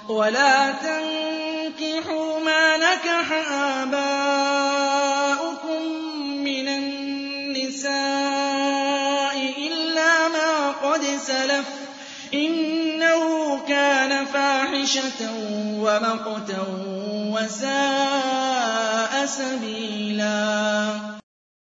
وَلَا تَنكِحُوا مَا نَكَحَ آبَاؤُكُم مِّنَ النِّسَاءِ إِلَّا مَا قَدْ سَلَفَ ۚ إِنَّهُ كَانَ فَاحِشَةً وَمَقْتًا وَسَاءَ سَبِيلًا